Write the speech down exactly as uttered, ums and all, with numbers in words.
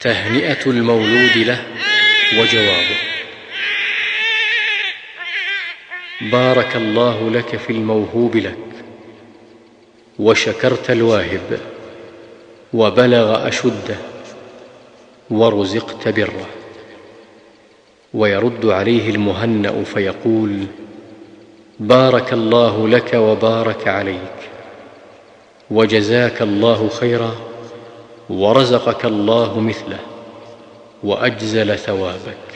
تهنئة المولود له وجوابه: بارك الله لك في الموهوب لك، وشكرت الواهب، وبلغ أشده، ورزقت بره. ويرد عليه المهنأ فيقول: بارك الله لك وبارك عليك، وجزاك الله خيرا، ورزقك الله مثله، وأجزل ثوابك.